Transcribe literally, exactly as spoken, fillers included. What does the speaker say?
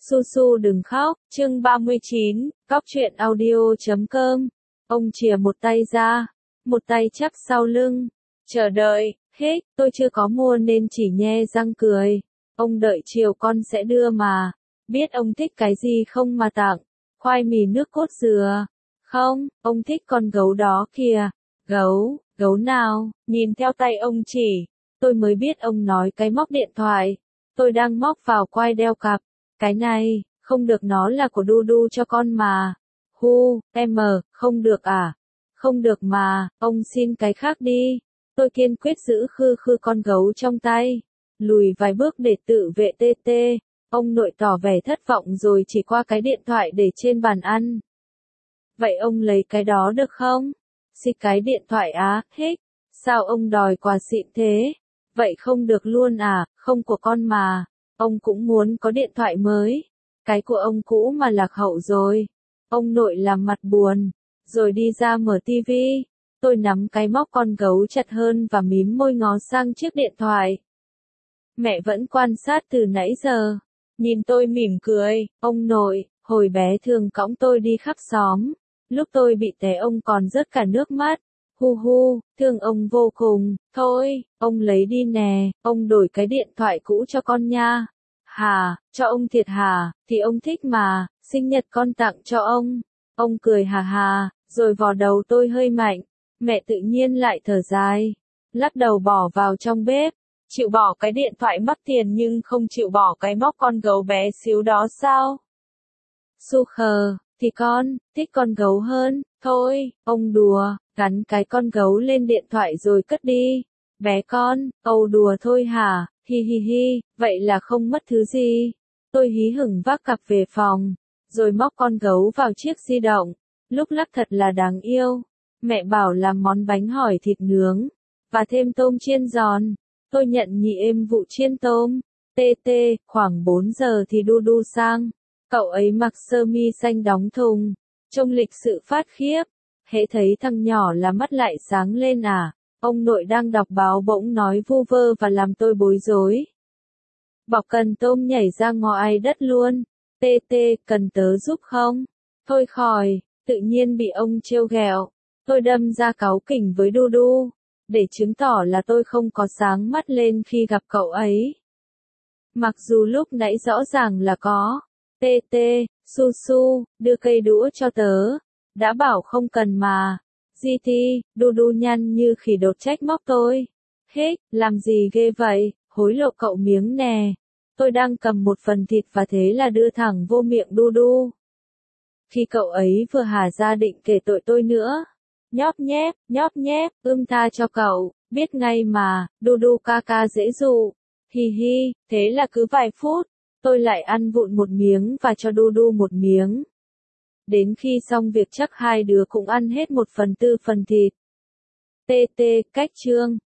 Su Su đừng khóc, chương ba mươi chín, cóc truyện audio chấm com. Ông chìa một tay ra, một tay chắp sau lưng. Chờ đợi, hích, tôi chưa có mua nên chỉ nhe răng cười. Ông đợi chiều con sẽ đưa mà. Biết ông thích cái gì không mà tặng. Khoai mì nước cốt dừa. Không, ông thích con gấu đó kìa. Gấu, gấu nào, nhìn theo tay ông chỉ. Tôi mới biết ông nói cái móc điện thoại. Tôi đang móc vào quai đeo cặp. Cái này, không được, nó là của Du Du cho con mà. Hu, em, không được à? Không được mà, ông xin cái khác đi. Tôi kiên quyết giữ khư khư con gấu trong tay. Lùi vài bước để tự vệ tê tê. Ông nội tỏ vẻ thất vọng rồi chỉ qua cái điện thoại để trên bàn ăn. Vậy ông lấy cái đó được không? Xịt cái điện thoại á, hích. Sao ông đòi quà xịn thế? Vậy không được luôn à, không của con mà. Ông cũng muốn có điện thoại mới. Cái của ông cũ mà lạc hậu rồi. Ông nội làm mặt buồn. Rồi đi ra mở tivi. Tôi nắm cái móc con gấu chặt hơn và mím môi ngó sang chiếc điện thoại. Mẹ vẫn quan sát từ nãy giờ. Nhìn tôi mỉm cười. Ông nội, hồi bé thường cõng tôi đi khắp xóm. Lúc tôi bị té ông còn rớt cả nước mắt. Hu hu, thương ông vô cùng. Thôi, ông lấy đi nè, ông đổi cái điện thoại cũ cho con nha. Hà, cho ông thiệt hả, thì ông thích mà, sinh nhật con tặng cho ông. Ông cười hà hà, rồi vò đầu tôi hơi mạnh. Mẹ tự nhiên lại thở dài. Lắc đầu bỏ vào trong bếp. Chịu bỏ cái điện thoại mắc tiền nhưng không chịu bỏ cái móc con gấu bé xíu đó sao? Su khờ, thì con, thích con gấu hơn. Thôi, ông đùa, gắn cái con gấu lên điện thoại rồi cất đi. Bé con, âu đùa thôi hả, hi hi hi, vậy là không mất thứ gì. Tôi hí hửng vác cặp về phòng, rồi móc con gấu vào chiếc di động. Lúc lắc thật là đáng yêu. Mẹ bảo làm món bánh hỏi thịt nướng, và thêm tôm chiên giòn. Tôi nhận nhị êm vụ chiên tôm. Tê tê, khoảng bốn giờ thì Du Du sang. Cậu ấy mặc sơ mi xanh đóng thùng, trông lịch sự phát khiếp. Hễ thấy thằng nhỏ là mắt lại sáng lên à. Ông nội đang đọc báo bỗng nói vu vơ và làm tôi bối rối. Bọc cần tôm nhảy ra ngoài đất luôn. Tê tê, cần tớ giúp không? Thôi khỏi, tự nhiên bị ông trêu ghẹo. Tôi đâm ra cáu kỉnh với Du Du, để chứng tỏ là tôi không có sáng mắt lên khi gặp cậu ấy. Mặc dù lúc nãy rõ ràng là có. Tê tê, Su Su, đưa cây đũa cho tớ. Đã bảo không cần mà. giê tê, Du Du nhăn như khỉ đột trách móc tôi. Hích, làm gì ghê vậy, hối lộ cậu miếng nè. Tôi đang cầm một phần thịt và thế là đưa thẳng vô miệng Du Du. Khi cậu ấy vừa hả ra định kể tội tôi nữa. Nhóp nhép, nhóp nhép, ưm tha cho cậu, biết ngay mà, Du Du ca ca dễ dụ. Hi hi, thế là cứ vài phút, tôi lại ăn vụn một miếng và cho Du Du một miếng. Đến khi xong việc chắc hai đứa cũng ăn hết một phần tư phần thịt. Tê tê, cách chương.